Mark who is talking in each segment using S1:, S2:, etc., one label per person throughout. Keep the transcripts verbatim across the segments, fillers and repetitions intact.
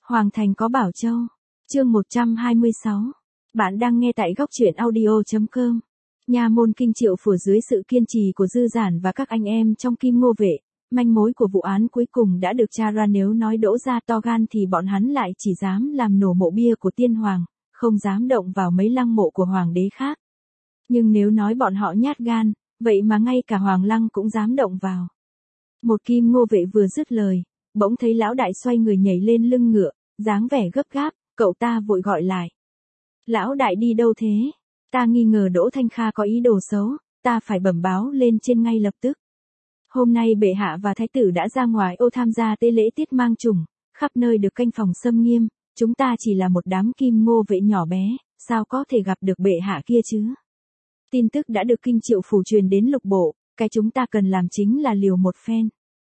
S1: Hoàng thành có Bảo Châu. Chương một trăm hai mươi sáu. Bạn đang nghe tại góc truyện audio chấm com. Nha môn Kinh Triệu Phủ dưới sự kiên trì của Dư Giản và các anh em trong Kim Ngô Vệ, manh mối của vụ án cuối cùng đã được tra ra. Nếu nói Đỗ gia to gan thì bọn hắn lại chỉ dám làm nổ mộ bia của tiên hoàng, không dám động vào mấy lăng mộ của hoàng đế khác. Nhưng nếu nói bọn họ nhát gan, vậy mà ngay cả hoàng lăng cũng dám động vào. Một Kim Ngô Vệ vừa dứt lời, bỗng thấy lão đại xoay người nhảy lên lưng ngựa, dáng vẻ gấp gáp, cậu ta vội gọi lại. Lão đại đi đâu thế? Ta nghi ngờ Đỗ Thanh Kha có ý đồ xấu, ta phải bẩm báo lên trên ngay lập tức. Hôm nay bệ hạ và thái tử đã ra ngoài ô tham gia tế lễ tiết mang chủng, khắp nơi được canh phòng xâm nghiêm, chúng ta chỉ là một đám Kim Ngô Vệ nhỏ bé, sao có thể gặp được bệ hạ kia chứ? Tin tức đã được Kinh Triệu Phủ truyền đến lục bộ, cái chúng ta cần làm chính là liều một phen.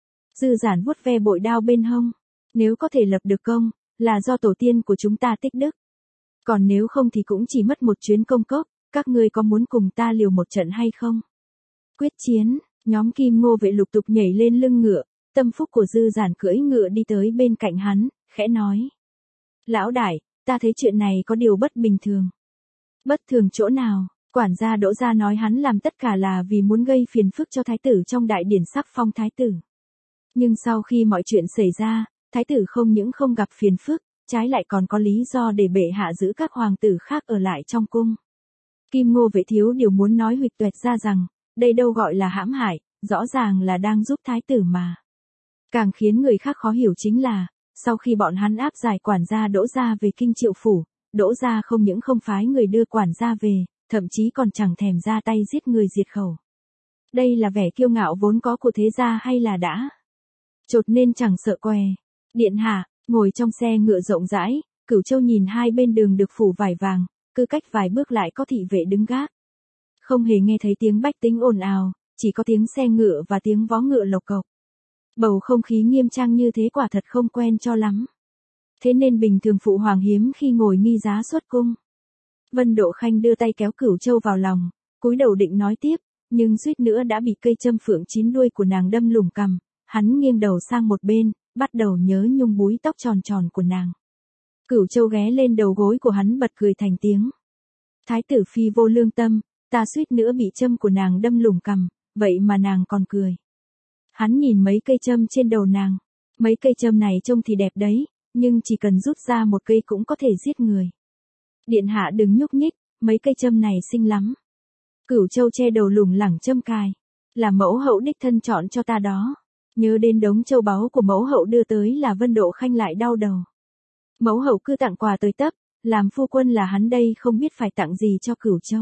S1: Dư Giản vuốt ve bội đao bên hông, nếu có thể lập được công, là do tổ tiên của chúng ta tích đức. Còn nếu không thì cũng chỉ mất một chuyến công cốc, các ngươi có muốn cùng ta liều một trận hay không? Quyết chiến, nhóm Kim Ngô Vệ lục tục nhảy lên lưng ngựa, tâm phúc của Dư Giản cưỡi ngựa đi tới bên cạnh hắn, khẽ nói. Lão đại, ta thấy chuyện này có điều bất bình thường. Bất thường chỗ nào? Quản gia Đỗ gia nói hắn làm tất cả là vì muốn gây phiền phức cho thái tử trong đại điển sắc phong thái tử. Nhưng sau khi mọi chuyện xảy ra, thái tử không những không gặp phiền phức, trái lại còn có lý do để bệ hạ giữ các hoàng tử khác ở lại trong cung. Kim Ngô Vệ thiếu điều muốn nói huỵch toẹt ra rằng, đây đâu gọi là hãm hại, rõ ràng là đang giúp thái tử mà. Càng khiến người khác khó hiểu chính là, sau khi bọn hắn áp giải quản gia Đỗ gia về Kinh Triệu Phủ, Đỗ gia không những không phái người đưa quản gia về, thậm chí còn chẳng thèm ra tay giết người diệt khẩu. Đây là vẻ kiêu ngạo vốn có của thế gia hay là đã chột nên chẳng sợ què. Điện hạ, ngồi trong xe ngựa rộng rãi, Cửu Châu nhìn hai bên đường được phủ vải vàng, cứ cách vài bước lại có thị vệ đứng gác. Không hề nghe thấy tiếng bách tính ồn ào, chỉ có tiếng xe ngựa và tiếng vó ngựa lộc cộc. Bầu không khí nghiêm trang như thế quả thật không quen cho lắm. Thế nên bình thường phụ hoàng hiếm khi ngồi nghi giá xuất cung. Vân Độ Khanh đưa tay kéo Cửu Châu vào lòng, cúi đầu định nói tiếp, nhưng suýt nữa đã bị cây châm phượng chín đuôi của nàng đâm lủng cằm. Hắn nghiêng đầu sang một bên, bắt đầu nhớ nhung búi tóc tròn tròn của nàng. Cửu Châu ghé lên đầu gối của hắn bật cười thành tiếng. Thái tử phi vô lương tâm, ta suýt nữa bị châm của nàng đâm lủng cằm, vậy mà nàng còn cười. Hắn nhìn mấy cây châm trên đầu nàng, mấy cây châm này trông thì đẹp đấy, nhưng chỉ cần rút ra một cây cũng có thể giết người. Điện hạ đừng nhúc nhích, mấy cây châm này xinh lắm. Cửu Châu che đầu lủng lẳng châm cài, là mẫu hậu đích thân chọn cho ta đó. Nhớ đến đống châu báu của mẫu hậu đưa tới là Vân Độ Khanh lại đau đầu. Mẫu hậu cứ tặng quà tới tấp, làm phu quân là hắn đây không biết phải tặng gì cho Cửu Châu.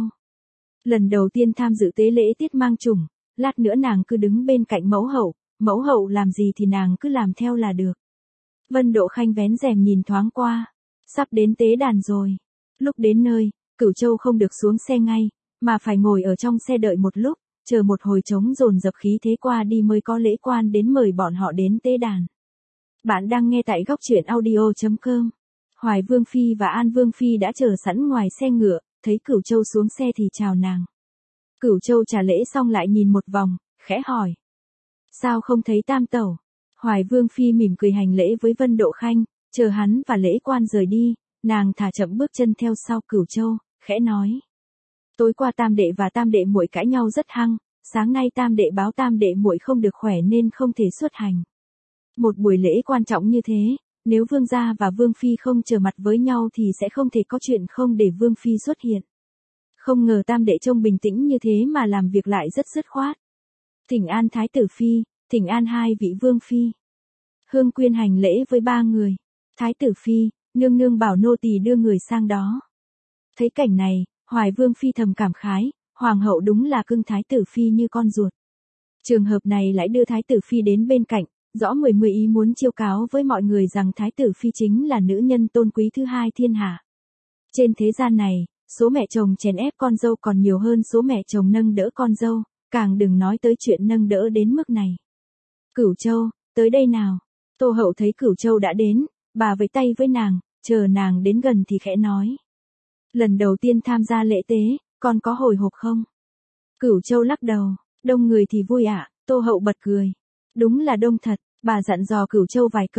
S1: Lần đầu tiên tham dự tế lễ tiết mang chủng, lát nữa nàng cứ đứng bên cạnh mẫu hậu, mẫu hậu làm gì thì nàng cứ làm theo là được. Vân Độ Khanh vén rèm nhìn thoáng qua, sắp đến tế đàn rồi. Lúc đến nơi, Cửu Châu không được xuống xe ngay, mà phải ngồi ở trong xe đợi một lúc. Chờ một hồi trống dồn dập khí thế qua đi mới có lễ quan đến mời bọn họ đến tế đàn. Bạn đang nghe tại góc truyện audio chấm com. Hoài Vương Phi và An Vương Phi đã chờ sẵn ngoài xe ngựa, thấy Cửu Châu xuống xe thì chào nàng. Cửu Châu trả lễ xong lại nhìn một vòng, khẽ hỏi. Sao không thấy tam tẩu? Hoài Vương Phi mỉm cười hành lễ với Vân Độ Khanh, chờ hắn và lễ quan rời đi, nàng thả chậm bước chân theo sau Cửu Châu, khẽ nói. Tối qua tam đệ và tam đệ muội cãi nhau rất hăng, sáng nay tam đệ báo tam đệ muội không được khỏe nên không thể xuất hành. Một buổi lễ quan trọng như thế, nếu vương gia và vương phi không trở mặt với nhau thì sẽ không thể có chuyện không để vương phi xuất hiện. Không ngờ tam đệ trông bình tĩnh như thế mà làm việc lại rất dứt khoát. Thỉnh an thái tử phi, thỉnh an hai vị vương phi. Hương Quyên hành lễ với ba người. Thái tử phi, nương nương bảo nô tỳ đưa người sang đó. Thấy cảnh này, Hoài Vương Phi thầm cảm khái, hoàng hậu đúng là cưng thái tử phi như con ruột. Trường hợp này lại đưa thái tử phi đến bên cạnh, rõ mười mười ý muốn chiêu cáo với mọi người rằng thái tử phi chính là nữ nhân tôn quý thứ hai thiên hạ. Trên thế gian này, số mẹ chồng chèn ép con dâu còn nhiều hơn số mẹ chồng nâng đỡ con dâu, càng đừng nói tới chuyện nâng đỡ đến mức này. Cửu Châu, tới đây nào. Tô hậu thấy Cửu Châu đã đến, bà vẫy tay với nàng, chờ nàng đến gần thì khẽ nói. Lần đầu tiên tham gia lễ tế, con có hồi hộp không? Cửu Châu lắc đầu, đông người thì vui ạ, Tô hậu bật cười. Đúng là đông thật, bà dặn dò Cửu Châu vài câu,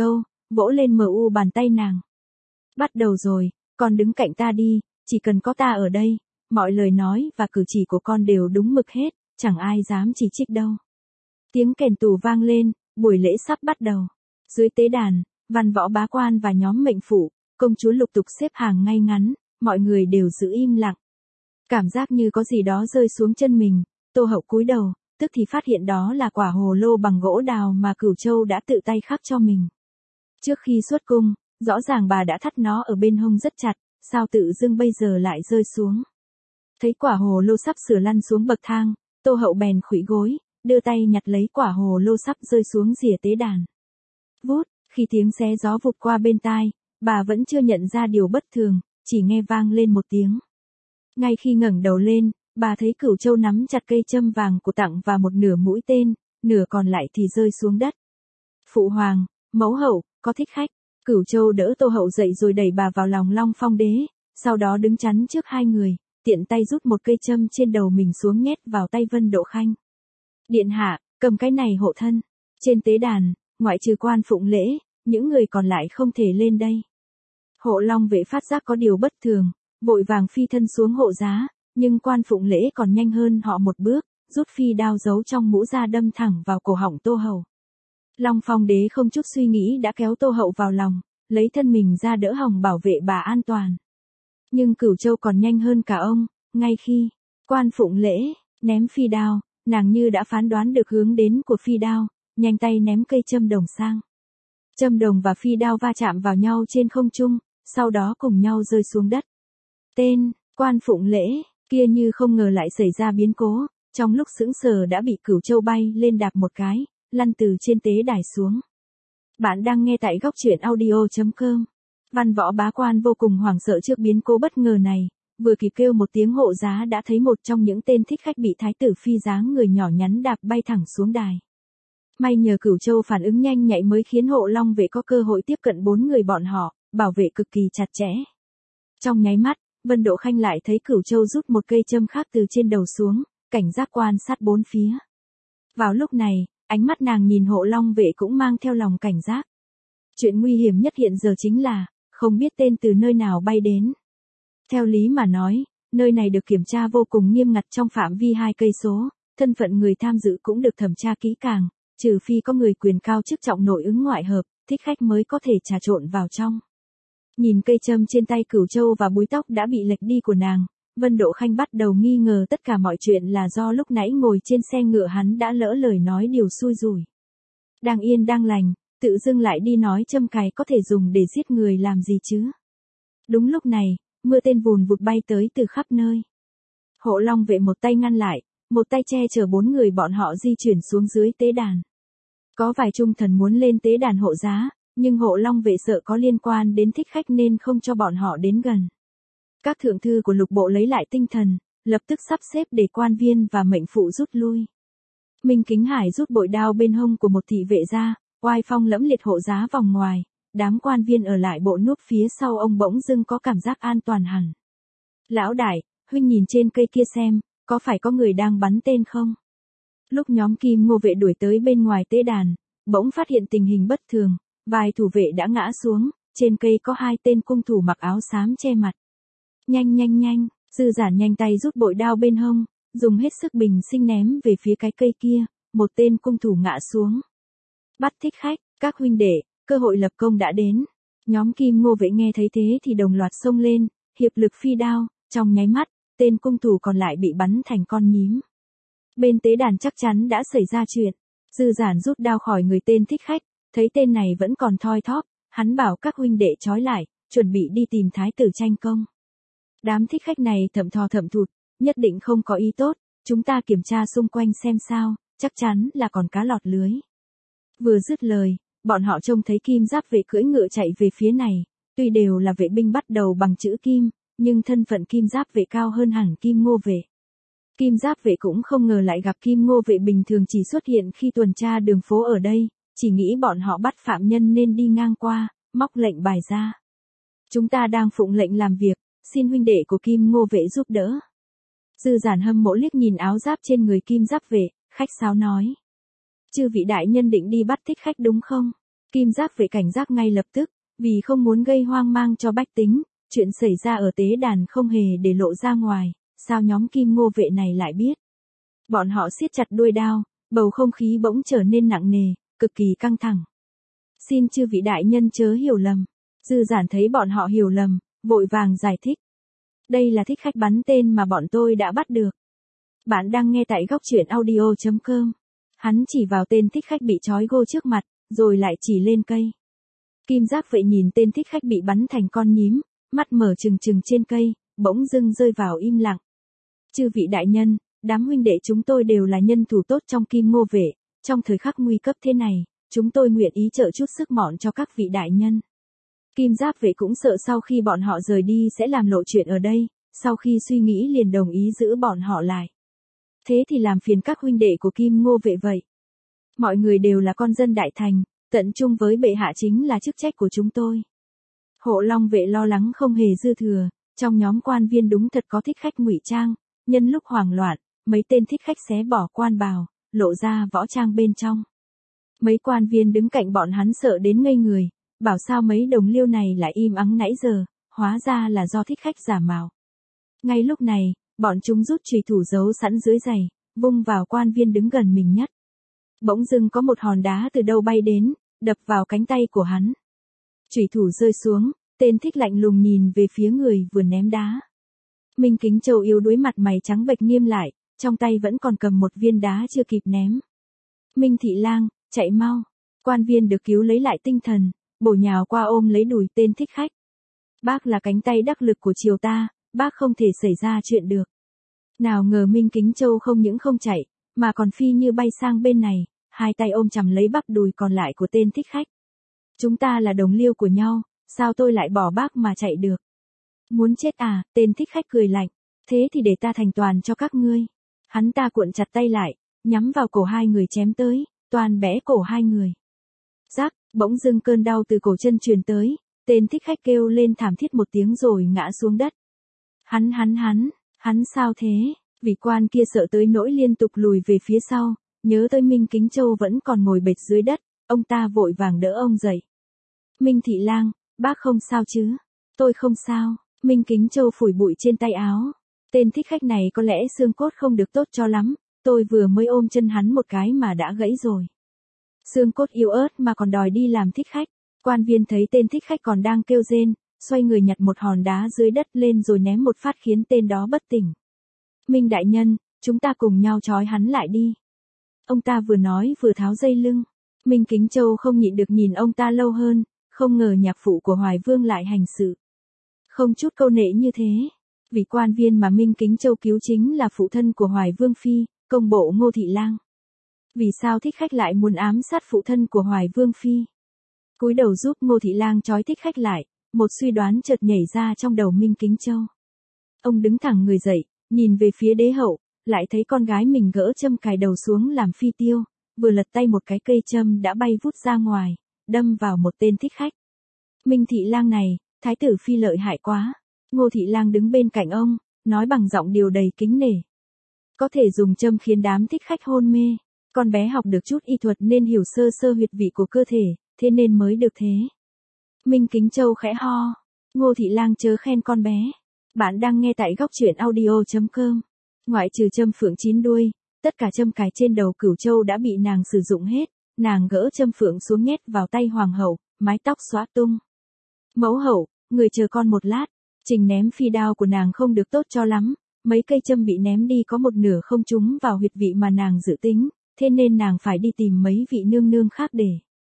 S1: vỗ lên mờ u bàn tay nàng. Bắt đầu rồi, con đứng cạnh ta đi, chỉ cần có ta ở đây, mọi lời nói và cử chỉ của con đều đúng mực hết, chẳng ai dám chỉ trích đâu. Tiếng kèn tù vang lên, buổi lễ sắp bắt đầu. Dưới tế đàn, văn võ bá quan và nhóm mệnh phụ, công chúa lục tục xếp hàng ngay ngắn, mọi người đều giữ im lặng. Cảm giác như có gì đó rơi xuống chân mình, Tô Hậu cúi đầu, tức thì phát hiện đó là quả hồ lô bằng gỗ đào mà Cửu Châu đã tự tay khắc cho mình. Trước khi xuất cung, rõ ràng bà đã thắt nó ở bên hông rất chặt, sao tự dưng bây giờ lại rơi xuống. Thấy quả hồ lô sắp sửa lăn xuống bậc thang, Tô Hậu bèn khuỵu gối, đưa tay nhặt lấy quả hồ lô sắp rơi xuống rìa tế đàn. Vút, khi tiếng xé gió vụt qua bên tai, bà vẫn chưa nhận ra điều bất thường, chỉ nghe vang lên một tiếng. Ngay khi ngẩng đầu lên, bà thấy Cửu Châu nắm chặt cây châm vàng của tặng và một nửa mũi tên, nửa còn lại thì rơi xuống đất. Phụ hoàng, mẫu hậu, có thích khách. Cửu Châu đỡ Tô Hậu dậy rồi đẩy bà vào lòng Long Phong đế, sau đó đứng chắn trước hai người, tiện tay rút một cây châm trên đầu mình xuống nhét vào tay Vân Độ Khanh. Điện hạ, cầm cái này hộ thân. Trên tế đàn, ngoại trừ quan phụng lễ, những người còn lại không thể lên đây. Hộ Long vệ phát giác có điều bất thường, vội vàng phi thân xuống hộ giá, nhưng quan phụng lễ còn nhanh hơn họ một bước, rút phi đao giấu trong mũ ra đâm thẳng vào cổ họng Tô Hậu. Long Phong đế không chút suy nghĩ đã kéo Tô Hậu vào lòng, lấy thân mình ra đỡ hòng bảo vệ bà an toàn. Nhưng Cửu Châu còn nhanh hơn cả ông, ngay khi quan phụng lễ ném phi đao, nàng như đã phán đoán được hướng đến của phi đao, nhanh tay ném cây châm đồng sang. Châm đồng và phi đao va chạm vào nhau trên không trung, sau đó cùng nhau rơi xuống đất. Tên quan phụng lễ kia như không ngờ lại xảy ra biến cố, trong lúc sững sờ đã bị Cửu Châu bay lên đạp một cái, lăn từ trên tế đài xuống. Bạn đang nghe tại góc truyện audio chấm com. Văn võ bá quan vô cùng hoảng sợ trước biến cố bất ngờ này, vừa kịp kêu một tiếng hộ giá đã thấy một trong những tên thích khách bị thái tử phi dáng người nhỏ nhắn đạp bay thẳng xuống đài. May nhờ Cửu Châu phản ứng nhanh nhạy mới khiến hộ Long vệ có cơ hội tiếp cận bốn người bọn họ, bảo vệ cực kỳ chặt chẽ. Trong nháy mắt, Vân Độ Khanh lại thấy Cửu Châu rút một cây châm khác từ trên đầu xuống, cảnh giác quan sát bốn phía. Vào lúc này, ánh mắt nàng nhìn hộ Long vệ cũng mang theo lòng cảnh giác. Chuyện nguy hiểm nhất hiện giờ chính là, không biết tên từ nơi nào bay đến. Theo lý mà nói, nơi này được kiểm tra vô cùng nghiêm ngặt trong phạm vi hai cây số, thân phận người tham dự cũng được thẩm tra kỹ càng, trừ phi có người quyền cao chức trọng nội ứng ngoại hợp, thích khách mới có thể trà trộn vào trong. Nhìn cây châm trên tay Cửu Châu và búi tóc đã bị lệch đi của nàng, Vân Độ Khanh bắt đầu nghi ngờ tất cả mọi chuyện là do lúc nãy ngồi trên xe ngựa hắn đã lỡ lời nói điều xui rủi. Đang yên đang lành, tự dưng lại đi nói châm cài có thể dùng để giết người làm gì chứ. Đúng lúc này, mưa tên vùn vụt bay tới từ khắp nơi. Hộ Long vệ một tay ngăn lại, một tay che chở bốn người bọn họ di chuyển xuống dưới tế đàn. Có vài trung thần muốn lên tế đàn hộ giá, nhưng hộ Long vệ sợ có liên quan đến thích khách nên không cho bọn họ đến gần. Các thượng thư của lục bộ lấy lại tinh thần, lập tức sắp xếp để quan viên và mệnh phụ rút lui. Minh Kính Hải rút bội đao bên hông của một thị vệ ra, oai phong lẫm liệt hộ giá vòng ngoài, đám quan viên ở lại bộ núp phía sau ông bỗng dưng có cảm giác an toàn hẳn. Lão đại, huynh nhìn trên cây kia xem, có phải có người đang bắn tên không? Lúc nhóm Kim Ngô vệ đuổi tới bên ngoài tế đàn, bỗng phát hiện tình hình bất thường, vài thủ vệ đã ngã xuống, trên cây có hai tên cung thủ mặc áo xám che mặt. Nhanh nhanh nhanh, Dư Giản nhanh tay rút bội đao bên hông, dùng hết sức bình sinh ném về phía cái cây kia, một tên cung thủ ngã xuống. Bắt thích khách, các huynh đệ, cơ hội lập công đã đến. Nhóm Kim Ngô vệ nghe thấy thế thì đồng loạt xông lên, hiệp lực phi đao, trong nháy mắt, tên cung thủ còn lại bị bắn thành con nhím. Bên tế đàn chắc chắn đã xảy ra chuyện. Dư Giản rút đao khỏi người tên thích khách, thấy tên này vẫn còn thoi thóp, hắn bảo các huynh đệ trói lại, chuẩn bị đi tìm thái tử tranh công. Đám thích khách này thầm thò thầm thụt, nhất định không có ý tốt, chúng ta kiểm tra xung quanh xem sao, chắc chắn là còn cá lọt lưới. Vừa dứt lời, bọn họ trông thấy Kim Giáp vệ cưỡi ngựa chạy về phía này, tuy đều là vệ binh bắt đầu bằng chữ Kim, nhưng thân phận Kim Giáp vệ cao hơn hẳn Kim Ngô vệ. Kim Giáp vệ cũng không ngờ lại gặp Kim Ngô vệ bình thường chỉ xuất hiện khi tuần tra đường phố ở đây, chỉ nghĩ bọn họ bắt phạm nhân nên đi ngang qua, móc lệnh bài ra. Chúng ta đang phụng lệnh làm việc, xin huynh đệ của Kim Ngô vệ giúp đỡ. Dư Giản hâm mộ liếc nhìn áo giáp trên người Kim Giáp vệ, khách sáo nói. Chư vị đại nhân định đi bắt thích khách đúng không? Kim Giác Vệ cảnh giác ngay lập tức, vì không muốn gây hoang mang cho bách tính, chuyện xảy ra ở tế đàn không hề để lộ ra ngoài, sao nhóm Kim Ngô Vệ này lại biết. Bọn họ siết chặt đuôi đao, bầu không khí bỗng trở nên nặng nề, cực kỳ căng thẳng. Xin chư vị đại nhân chớ hiểu lầm. Dư Giản thấy bọn họ hiểu lầm, vội vàng giải thích. Đây là thích khách bắn tên mà bọn tôi đã bắt được. Bạn đang nghe tại góc truyện audio chấm com. Hắn chỉ vào tên thích khách bị trói gô trước mặt, rồi lại chỉ lên cây. Kim Giác Vệ nhìn tên thích khách bị bắn thành con nhím, mắt mở trừng trừng trên cây, bỗng dưng rơi vào im lặng. Chư vị đại nhân, đám huynh đệ chúng tôi đều là nhân thủ tốt trong Kim Ngô Vệ, trong thời khắc nguy cấp thế này, chúng tôi nguyện ý trợ chút sức mọn cho các vị đại nhân. Kim Giác Vệ cũng sợ sau khi bọn họ rời đi sẽ làm lộ chuyện ở đây, sau khi suy nghĩ liền đồng ý giữ bọn họ lại. Thế thì làm phiền các huynh đệ của Kim Ngô Vệ vậy. Mọi người đều là con dân đại thành, tận chung với bệ hạ chính là chức trách của chúng tôi. Hộ Long Vệ lo lắng không hề dư thừa, trong nhóm quan viên đúng thật có thích khách ngụy trang, nhân lúc hoảng loạn, mấy tên thích khách xé bỏ quan bào, lộ ra võ trang bên trong. Mấy quan viên đứng cạnh bọn hắn sợ đến ngây người, bảo sao mấy đồng liêu này lại im ắng nãy giờ, hóa ra là do thích khách giả mạo. Ngay lúc này, bọn chúng rút chùy thủ giấu sẵn dưới giày, vung vào quan viên đứng gần mình nhất. Bỗng dưng có một hòn đá từ đâu bay đến, đập vào cánh tay của hắn. Chùy thủ rơi xuống, tên thích lạnh lùng nhìn về phía người vừa ném đá. Minh Kính Châu yếu đuối mặt mày trắng bệch nghiêm lại, trong tay vẫn còn cầm một viên đá chưa kịp ném. Minh Thị Lang, chạy mau. Quan viên được cứu lấy lại tinh thần, bổ nhào qua ôm lấy đùi tên thích khách. Bác là cánh tay đắc lực của triều ta, bác không thể xảy ra chuyện được. Nào ngờ Minh Kính Châu không những không chạy, mà còn phi như bay sang bên này, hai tay ôm chầm lấy bắp đùi còn lại của tên thích khách. Chúng ta là đồng liêu của nhau, sao tôi lại bỏ bác mà chạy được? Muốn chết à? Tên thích khách cười lạnh. Thế thì để ta thành toàn cho các ngươi. Hắn ta cuộn chặt tay lại, nhắm vào cổ hai người chém tới, toàn bẽ cổ hai người. Rắc, bỗng dưng cơn đau từ cổ chân truyền tới, tên thích khách kêu lên thảm thiết một tiếng rồi ngã xuống đất. Hắn hắn hắn, hắn sao thế? Vị quan kia sợ tới nỗi liên tục lùi về phía sau, nhớ tới Minh Kính Châu vẫn còn ngồi bệt dưới đất, ông ta vội vàng đỡ ông dậy. Minh Thị Lang, bác không sao chứ? Tôi không sao. Minh Kính Châu phủi bụi trên tay áo. Tên thích khách này có lẽ xương cốt không được tốt cho lắm, tôi vừa mới ôm chân hắn một cái mà đã gãy rồi. Xương cốt yếu ớt mà còn đòi đi làm thích khách. Quan viên thấy tên thích khách còn đang kêu rên, xoay người nhặt một hòn đá dưới đất lên rồi ném một phát khiến tên đó bất tỉnh. Minh đại nhân, chúng ta cùng nhau trói hắn lại đi. Ông ta vừa nói vừa tháo dây lưng. Minh Kính Châu không nhịn được nhìn ông ta lâu hơn, không ngờ nhạc phụ của Hoài Vương lại hành sự không chút câu nệ như thế. Vị quan viên mà Minh Kính Châu cứu chính là phụ thân của Hoài Vương Phi, công bộ Ngô Thị Lang. Vì sao thích khách lại muốn ám sát phụ thân của Hoài Vương Phi? Cúi đầu giúp Ngô Thị Lang trói thích khách lại, một suy đoán chợt nhảy ra trong đầu Minh Kính Châu. Ông đứng thẳng người dậy, nhìn về phía đế hậu, lại thấy con gái mình gỡ châm cài đầu xuống làm phi tiêu, vừa lật tay một cái cây châm đã bay vút ra ngoài, đâm vào một tên thích khách. Minh Thị Lang này, thái tử phi lợi hại quá. Ngô Thị Lang đứng bên cạnh ông, nói bằng giọng điều đầy kính nể. Có thể dùng châm khiến đám thích khách hôn mê. Con bé học được chút y thuật nên hiểu sơ sơ huyệt vị của cơ thể, thế nên mới được thế. Minh Kính Châu khẽ ho. Ngô Thị Lang chớ khen con bé. Bạn đang nghe tại góc truyện audio chấm com. Ngoại trừ châm phượng chín đuôi, tất cả châm cài trên đầu Cửu Châu đã bị nàng sử dụng hết. Nàng gỡ châm phượng xuống nhét vào tay hoàng hậu, mái tóc xóa tung. Mẫu hậu, người chờ con một lát. Trình ném phi đao của nàng không được tốt cho lắm, mấy cây châm bị ném đi có một nửa không trúng vào huyệt vị mà nàng dự tính, thế nên nàng phải đi tìm mấy vị nương nương khác để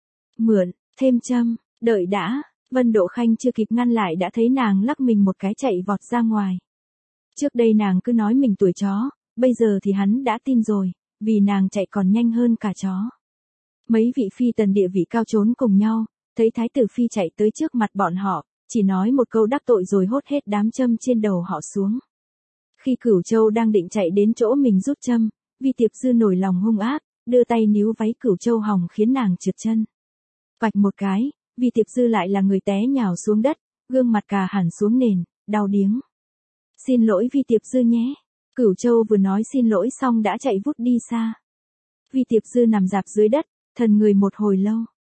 S1: mượn thêm châm. Đợi đã, Vân Độ Khanh chưa kịp ngăn lại đã thấy nàng lắc mình một cái chạy vọt ra ngoài. Trước đây nàng cứ nói mình tuổi chó, bây giờ thì hắn đã tin rồi, vì nàng chạy còn nhanh hơn cả chó. Mấy vị phi tần địa vị cao trốn cùng nhau, thấy thái tử phi chạy tới trước mặt bọn họ, chỉ nói một câu đắc tội rồi hốt hết đám châm trên đầu họ xuống. Khi Cửu Châu đang định chạy đến chỗ mình rút châm, Vi Tiệp Dư nổi lòng hung ác, đưa tay níu váy Cửu Châu hòng khiến nàng trượt chân. Vạch một cái, Vi Tiệp Dư lại là người té nhào xuống đất, gương mặt cà hẳn xuống nền, đau điếng. Xin lỗi Vi Tiệp Dư nhé. Cửu Châu vừa nói xin lỗi xong đã chạy vút đi xa. Vi Tiệp Dư nằm rạp dưới đất, thần người một hồi lâu.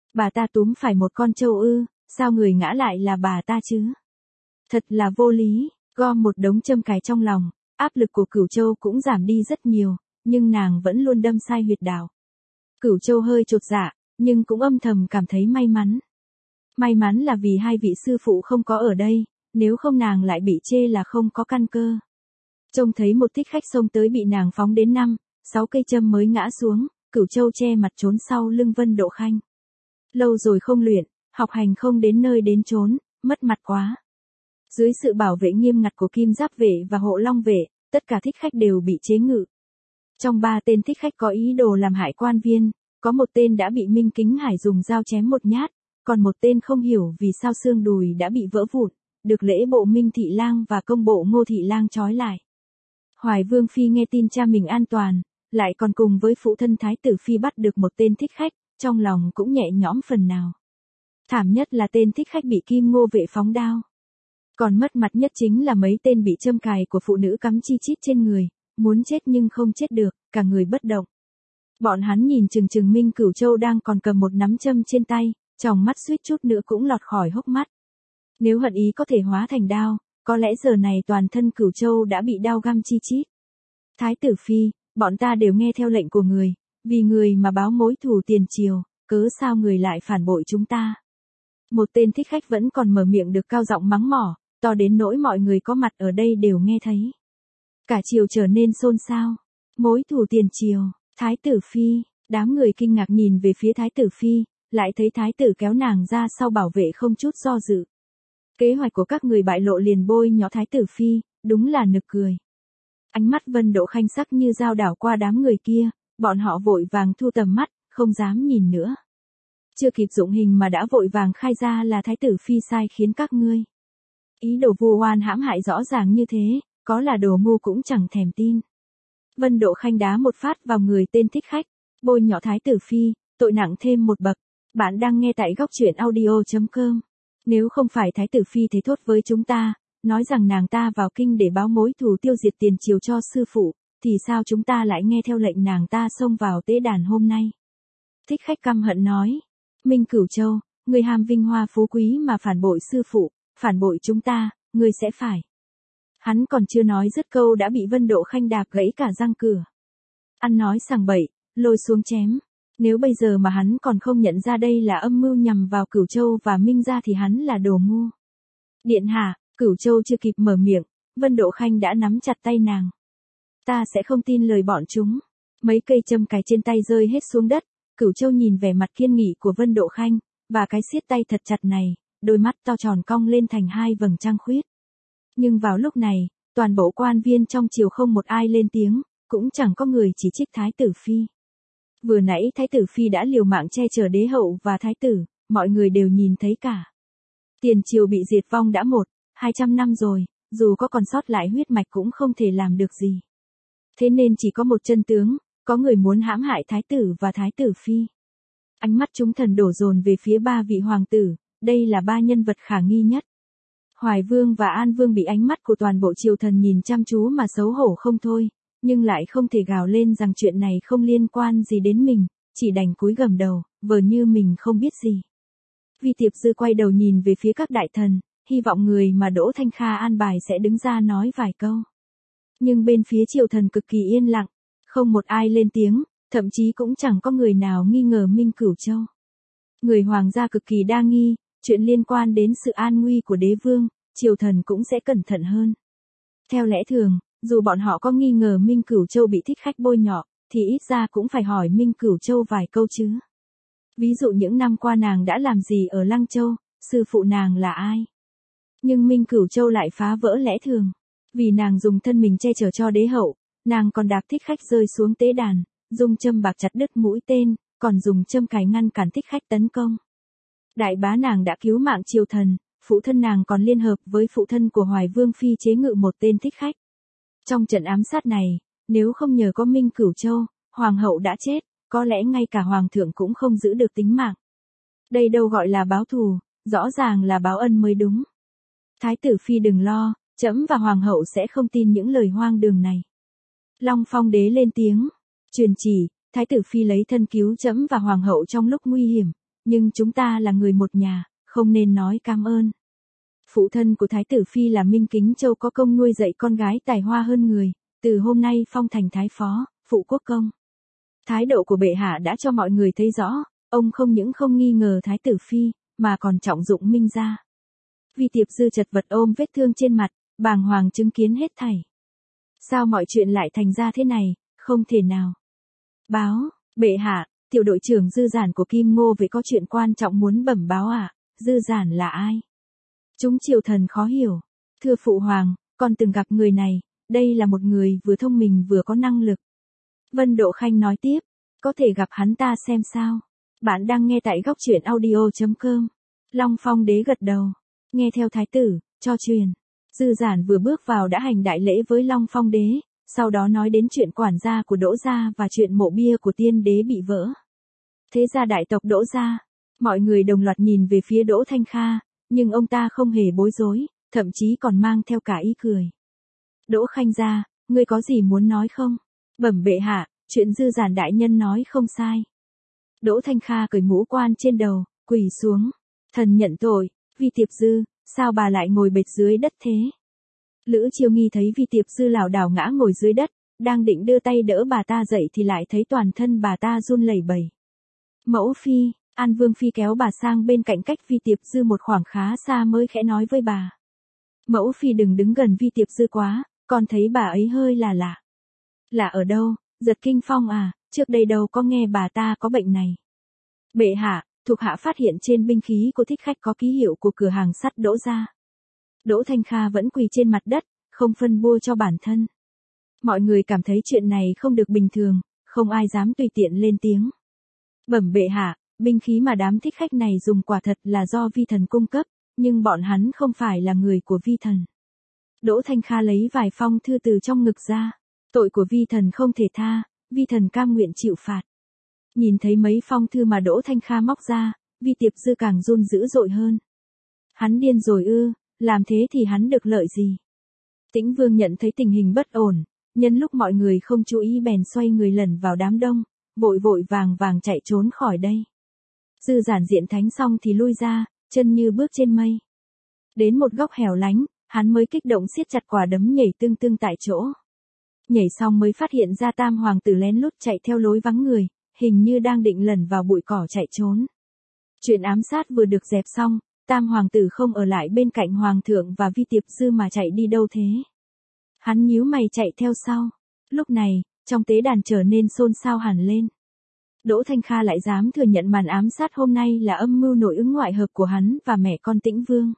S1: Bà ta túm phải một con trâu ư, sao người ngã lại là bà ta chứ? Thật là vô lý, gom một đống châm cài trong lòng, áp lực của Cửu Châu cũng giảm đi rất nhiều, nhưng nàng vẫn luôn đâm sai huyệt đạo. Cửu Châu hơi chột dạ, nhưng cũng âm thầm cảm thấy may mắn. May mắn là vì hai vị sư phụ không có ở đây, nếu không nàng lại bị chê là không có căn cơ. Trông thấy một thích khách xông tới bị nàng phóng đến năm, sáu cây châm mới ngã xuống, Cửu Châu che mặt trốn sau lưng Vân Độ Khanh. Lâu rồi không luyện, học hành không đến nơi đến chốn, mất mặt quá. Dưới sự bảo vệ nghiêm ngặt của Kim Giáp vệ và Hộ Long vệ, tất cả thích khách đều bị chế ngự. Trong ba tên thích khách có ý đồ làm hại quan viên, có một tên đã bị Minh Kính Hải dùng dao chém một nhát, còn một tên không hiểu vì sao xương đùi đã bị vỡ vụn, được lễ bộ Minh Thị Lang và công bộ Ngô Thị Lang trói lại. Hoài Vương Phi nghe tin cha mình an toàn, lại còn cùng với phụ thân Thái tử Phi bắt được một tên thích khách, trong lòng cũng nhẹ nhõm phần nào. Thảm nhất là tên thích khách bị Kim Ngô vệ phóng đao. Còn mất mặt nhất chính là mấy tên bị châm cài của phụ nữ cắm chi chít trên người, muốn chết nhưng không chết được, cả người bất động. Bọn hắn nhìn chừng chừng Minh Cửu Châu đang còn cầm một nắm châm trên tay, tròng mắt suýt chút nữa cũng lọt khỏi hốc mắt. Nếu hận ý có thể hóa thành đao, có lẽ giờ này toàn thân Cửu Châu đã bị đao găm chi chít. Thái tử Phi, bọn ta đều nghe theo lệnh của người, vì người mà báo mối thù tiền triều, cớ sao người lại phản bội chúng ta. Một tên thích khách vẫn còn mở miệng được cao giọng mắng mỏ, to đến nỗi mọi người có mặt ở đây đều nghe thấy. Cả triều trở nên xôn xao. Mối thù tiền triều, Thái tử Phi, đám người kinh ngạc nhìn về phía Thái tử Phi, lại thấy Thái tử kéo nàng ra sau bảo vệ không chút do dự. Kế hoạch của các người bại lộ liền bôi nhọ Thái tử Phi, đúng là nực cười. Ánh mắt Vân Độ Khanh sắc như dao đảo qua đám người kia, bọn họ vội vàng thu tầm mắt, không dám nhìn nữa. Chưa kịp dụng hình mà đã vội vàng khai ra là Thái tử Phi sai khiến các ngươi. Ý đồ vu oan hãm hại rõ ràng như thế, có là đồ ngu cũng chẳng thèm tin. Vân Độ Khanh đá một phát vào người tên thích khách, bôi nhọ Thái tử Phi, tội nặng thêm một bậc. Bạn đang nghe tại góc truyện audio chấm com. Nếu không phải Thái tử Phi thế thốt với chúng ta, nói rằng nàng ta vào kinh để báo mối thù tiêu diệt tiền triều cho sư phụ, thì sao chúng ta lại nghe theo lệnh nàng ta xông vào tế đàn hôm nay? Thích khách căm hận nói. Minh Cửu Châu, người ham vinh hoa phú quý mà phản bội sư phụ, phản bội chúng ta, người sẽ phải. Hắn còn chưa nói dứt câu đã bị Vân Độ Khanh đạp gãy cả răng cửa. Ăn nói sằng bậy, lôi xuống chém. Nếu bây giờ mà hắn còn không nhận ra đây là âm mưu nhằm vào Cửu Châu và Minh gia thì hắn là đồ ngu. Điện hạ, Cửu Châu chưa kịp mở miệng, Vân Độ Khanh đã nắm chặt tay nàng. Ta sẽ không tin lời bọn chúng. Mấy cây châm cài trên tay rơi hết xuống đất, Cửu Châu nhìn vẻ mặt kiên nghị của Vân Độ Khanh, và cái siết tay thật chặt này, đôi mắt to tròn cong lên thành hai vầng trăng khuyết. Nhưng vào lúc này, toàn bộ quan viên trong triều không một ai lên tiếng, cũng chẳng có người chỉ trích Thái tử Phi. Vừa nãy Thái tử Phi đã liều mạng che chở đế hậu và thái tử, mọi người đều nhìn thấy cả. Tiền triều bị diệt vong đã một, hai trăm năm rồi, dù có còn sót lại huyết mạch cũng không thể làm được gì. Thế nên chỉ có một chân tướng, có người muốn hãm hại thái tử và thái tử Phi. Ánh mắt chúng thần đổ dồn về phía ba vị hoàng tử, đây là ba nhân vật khả nghi nhất. Hoài Vương và An Vương bị ánh mắt của toàn bộ triều thần nhìn chăm chú mà xấu hổ không thôi, nhưng lại không thể gào lên rằng chuyện này không liên quan gì đến mình, chỉ đành cúi gằm đầu, vờ như mình không biết gì. Vi Tiệp Dư quay đầu nhìn về phía các đại thần, hy vọng người mà Đỗ Thanh Kha an bài sẽ đứng ra nói vài câu. Nhưng bên phía triều thần cực kỳ yên lặng, không một ai lên tiếng, thậm chí cũng chẳng có người nào nghi ngờ Minh Cửu Châu. Người hoàng gia cực kỳ đa nghi, chuyện liên quan đến sự an nguy của đế vương, triều thần cũng sẽ cẩn thận hơn. Theo lẽ thường, dù bọn họ có nghi ngờ Minh Cửu Châu bị thích khách bôi nhọ, thì ít ra cũng phải hỏi Minh Cửu Châu vài câu chứ. Ví dụ những năm qua nàng đã làm gì ở Lăng Châu, sư phụ nàng là ai. Nhưng Minh Cửu Châu lại phá vỡ lẽ thường. Vì nàng dùng thân mình che chở cho đế hậu, nàng còn đạp thích khách rơi xuống tế đàn, dùng châm bạc chặt đứt mũi tên, còn dùng châm cài ngăn cản thích khách tấn công. Đại bá nàng đã cứu mạng triều thần, phụ thân nàng còn liên hợp với phụ thân của Hoài Vương Phi chế ngự một tên thích khách. Trong trận ám sát này, nếu không nhờ có Minh Cửu Châu, hoàng hậu đã chết, có lẽ ngay cả hoàng thượng cũng không giữ được tính mạng. Đây đâu gọi là báo thù, rõ ràng là báo ân mới đúng. Thái tử Phi đừng lo, trẫm và hoàng hậu sẽ không tin những lời hoang đường này. Long Phong đế lên tiếng, truyền chỉ, thái tử Phi lấy thân cứu trẫm và hoàng hậu trong lúc nguy hiểm, nhưng chúng ta là người một nhà, không nên nói cảm ơn. Phụ thân của Thái tử Phi là Minh Kính Châu có công nuôi dạy con gái tài hoa hơn người, từ hôm nay phong thành Thái Phó, phụ quốc công. Thái độ của bệ hạ đã cho mọi người thấy rõ, ông không những không nghi ngờ Thái tử Phi, mà còn trọng dụng Minh gia. Vi Tiệp Dư chật vật ôm vết thương trên mặt, bàng hoàng chứng kiến hết thảy. Sao mọi chuyện lại thành ra thế này, không thể nào. Báo, bệ hạ, tiểu đội trưởng Dư Giản của Kim Ngô về có chuyện quan trọng muốn bẩm báo ạ. À? Dư Giản là ai? Chúng triều thần khó hiểu. Thưa phụ hoàng, con từng gặp người này, đây là một người vừa thông minh vừa có năng lực. Vân Độ Khanh nói tiếp, có thể gặp hắn ta xem sao. Bạn đang nghe tại góc truyện audio chấm com. Long Phong đế gật đầu, nghe theo thái tử, cho truyền. Dư Giản vừa bước vào đã hành đại lễ với Long Phong đế, sau đó nói đến chuyện quản gia của Đỗ gia và chuyện mộ bia của tiên đế bị vỡ. Thế ra đại tộc Đỗ gia, mọi người đồng loạt nhìn về phía Đỗ Thanh Kha, nhưng ông ta không hề bối rối, thậm chí còn mang theo cả ý cười. Đỗ Khanh gia, ngươi có gì muốn nói không? Bẩm bệ hạ, chuyện Dư Giản đại nhân nói không sai. Đỗ Thanh Kha cởi mũ quan trên đầu, quỳ xuống. Thần nhận tội, Vi Tiệp Dư, sao bà lại ngồi bệt dưới đất thế? Lữ Chiêu Nghi thấy Vi Tiệp Dư lảo đảo ngã ngồi dưới đất, đang định đưa tay đỡ bà ta dậy thì lại thấy toàn thân bà ta run lẩy bẩy. Mẫu phi, An Vương phi kéo bà sang bên cạnh cách Vi Tiệp Dư một khoảng khá xa mới khẽ nói với bà. Mẫu phi đừng đứng gần Vi Tiệp Dư quá, con thấy bà ấy hơi là lạ. Là ở đâu, Giật Kinh Phong à, trước đây đâu có nghe bà ta có bệnh này. Bệ hạ, thuộc hạ phát hiện trên binh khí của thích khách có ký hiệu của cửa hàng sắt Đỗ gia. Đỗ Thanh Kha vẫn quỳ trên mặt đất, không phân bua cho bản thân. Mọi người cảm thấy chuyện này không được bình thường, không ai dám tùy tiện lên tiếng. Bẩm bệ hạ, binh khí mà đám thích khách này dùng quả thật là do vi thần cung cấp, nhưng bọn hắn không phải là người của vi thần. Đỗ Thanh Kha lấy vài phong thư từ trong ngực ra. Tội của vi thần không thể tha, vi thần cam nguyện chịu phạt. Nhìn thấy mấy phong thư mà Đỗ Thanh Kha móc ra, Vi Tiệp Dư càng run dữ dội hơn. Hắn điên rồi ư, làm thế thì hắn được lợi gì? Tĩnh Vương nhận thấy tình hình bất ổn, nhân lúc mọi người không chú ý bèn xoay người lẩn vào đám đông, vội vội vàng vàng chạy trốn khỏi đây. Dư Giản diện thánh xong thì lui ra, chân như bước trên mây. Đến một góc hẻo lánh, hắn mới kích động siết chặt quả đấm nhảy tưng tưng tại chỗ. Nhảy xong mới phát hiện ra Tam hoàng tử lén lút chạy theo lối vắng người, hình như đang định lẩn vào bụi cỏ chạy trốn. Chuyện ám sát vừa được dẹp xong, Tam hoàng tử không ở lại bên cạnh hoàng thượng và Vi Tiệp Dư mà chạy đi đâu thế? Hắn nhíu mày chạy theo sau. Lúc này, trong tế đàn trở nên xôn xao hẳn lên. Đỗ Thanh Kha lại dám thừa nhận màn ám sát hôm nay là âm mưu nội ứng ngoại hợp của hắn và mẹ con Tĩnh Vương.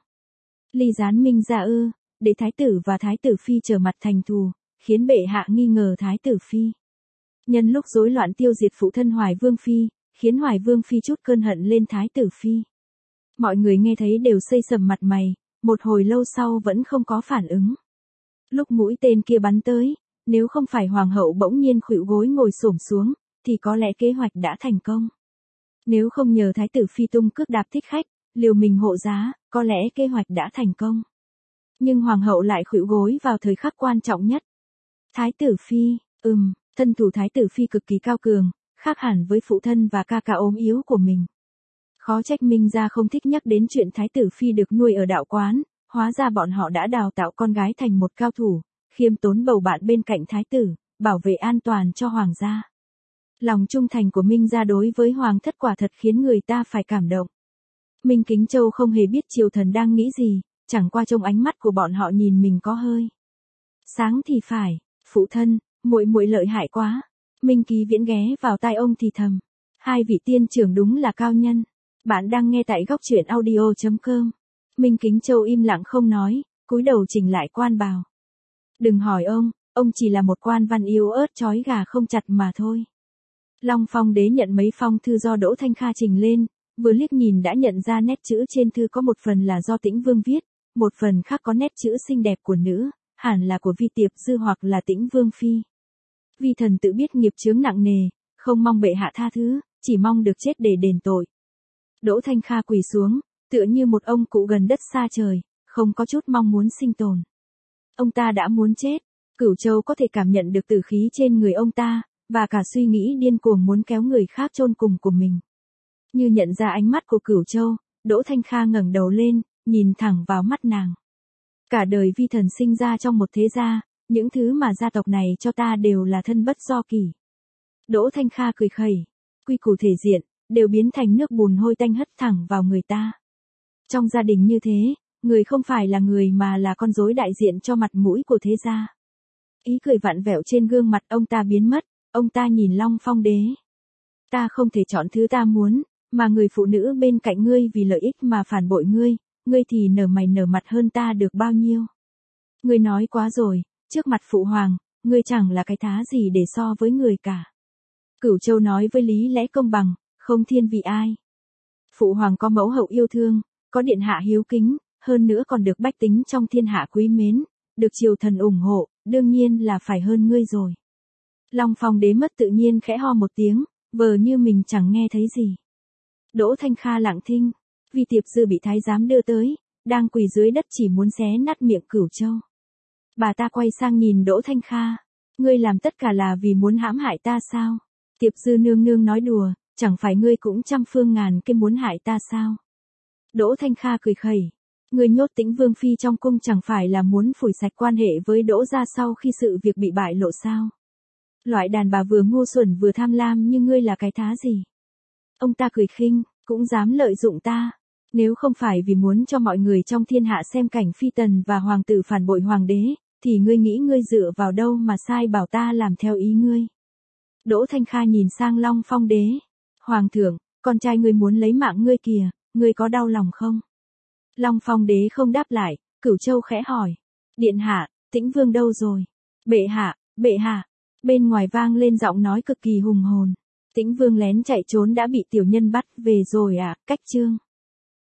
S1: Ly gián Minh ra ư, để thái tử và thái tử phi trở mặt thành thù, khiến bệ hạ nghi ngờ thái tử phi. Nhân lúc rối loạn tiêu diệt phụ thân Hoài Vương phi, khiến Hoài Vương phi chút cơn hận lên thái tử phi. Mọi người nghe thấy đều xây sầm mặt mày, một hồi lâu sau vẫn không có phản ứng. Lúc mũi tên kia bắn tới, nếu không phải hoàng hậu bỗng nhiên khuỵu gối ngồi xổm xuống, thì có lẽ kế hoạch đã thành công. Nếu không nhờ thái tử phi tung cước đạp thích khách, liều mình hộ giá, có lẽ kế hoạch đã thành công. Nhưng hoàng hậu lại khuỵu gối vào thời khắc quan trọng nhất. Thái tử phi, ừm, thân thủ thái tử phi cực kỳ cao cường, khác hẳn với phụ thân và ca ca ốm yếu của mình. Khó trách Minh gia không thích nhắc đến chuyện thái tử phi được nuôi ở đạo quán, hóa ra bọn họ đã đào tạo con gái thành một cao thủ, khiêm tốn bầu bạn bên cạnh thái tử, bảo vệ an toàn cho hoàng gia. Lòng trung thành của Minh gia đối với hoàng thất quả thật khiến người ta phải cảm động. Minh Kính Châu không hề biết triều thần đang nghĩ gì, chẳng qua trong ánh mắt của bọn họ nhìn mình có hơi sáng thì phải, phụ thân, muội muội lợi hại quá. Minh Ký Viễn ghé vào tai ông thì thầm, hai vị tiên trưởng đúng là cao nhân. Bạn đang nghe tại góc truyện audio chấm com. Minh Kính Châu im lặng không nói, cúi đầu chỉnh lại quan bào. Đừng hỏi ông, ông chỉ là một quan văn yếu ớt trói gà không chặt mà thôi. Long Phong đế nhận mấy phong thư do Đỗ Thanh Kha trình lên, vừa liếc nhìn đã nhận ra nét chữ trên thư có một phần là do Tĩnh Vương viết, một phần khác có nét chữ xinh đẹp của nữ, hẳn là của Vi Tiệp Dư hoặc là Tĩnh Vương phi. Vi thần tự biết nghiệp chướng nặng nề, không mong bệ hạ tha thứ, chỉ mong được chết để đền tội. Đỗ Thanh Kha quỳ xuống, tựa như một ông cụ gần đất xa trời, không có chút mong muốn sinh tồn. Ông ta đã muốn chết, Cửu Châu có thể cảm nhận được tử khí trên người ông ta, và cả suy nghĩ điên cuồng muốn kéo người khác chôn cùng của mình. Như nhận ra ánh mắt của Cửu Châu, Đỗ Thanh Kha ngẩng đầu lên, nhìn thẳng vào mắt nàng. Cả đời vi thần sinh ra trong một thế gia, những thứ mà gia tộc này cho ta đều là thân bất do kỳ. Đỗ Thanh Kha cười khẩy, quy củ thể diện, đều biến thành nước bùn hôi tanh hất thẳng vào người ta. Trong gia đình như thế, người không phải là người mà là con rối đại diện cho mặt mũi của thế gia. Ý cười vặn vẹo trên gương mặt ông ta biến mất, ông ta nhìn Long Phong Đế. Ta không thể chọn thứ ta muốn, mà người phụ nữ bên cạnh ngươi vì lợi ích mà phản bội ngươi, ngươi thì nở mày nở mặt hơn ta được bao nhiêu. Ngươi nói quá rồi, trước mặt phụ hoàng, ngươi chẳng là cái thá gì để so với người cả. Cửu Châu nói với lý lẽ công bằng, không thiên vị ai. Phụ hoàng có mẫu hậu yêu thương, có điện hạ hiếu kính, hơn nữa còn được bách tính trong thiên hạ quý mến, được triều thần ủng hộ, đương nhiên là phải hơn ngươi rồi. Long Phong Đế mất tự nhiên khẽ ho một tiếng, vờ như mình chẳng nghe thấy gì. Đỗ Thanh Kha lặng thinh, vì Tiệp Dư bị thái giám đưa tới, đang quỳ dưới đất chỉ muốn xé nát miệng Cửu Châu. Bà ta quay sang nhìn Đỗ Thanh Kha, ngươi làm tất cả là vì muốn hãm hại ta sao? Tiệp Dư nương nương nói đùa, chẳng phải ngươi cũng trăm phương ngàn kế muốn hại ta sao? Đỗ Thanh Kha cười khẩy, ngươi nhốt Tĩnh Vương phi trong cung chẳng phải là muốn phủi sạch quan hệ với Đỗ gia sau khi sự việc bị bại lộ sao? Loại đàn bà vừa ngu xuẩn vừa tham lam như ngươi là cái thá gì? Ông ta cười khinh, cũng dám lợi dụng ta. Nếu không phải vì muốn cho mọi người trong thiên hạ xem cảnh phi tần và hoàng tử phản bội hoàng đế, thì ngươi nghĩ ngươi dựa vào đâu mà sai bảo ta làm theo ý ngươi? Đỗ Thanh Kha nhìn sang Long Phong Đế. Hoàng thượng, con trai ngươi muốn lấy mạng ngươi kìa, ngươi có đau lòng không? Long Phong Đế không đáp lại, Cửu Châu khẽ hỏi. Điện hạ, Tĩnh Vương đâu rồi? Bệ hạ, bệ hạ. Bên ngoài vang lên giọng nói cực kỳ hùng hồn. Tĩnh Vương lén chạy trốn đã bị tiểu nhân bắt về rồi à, cách chương.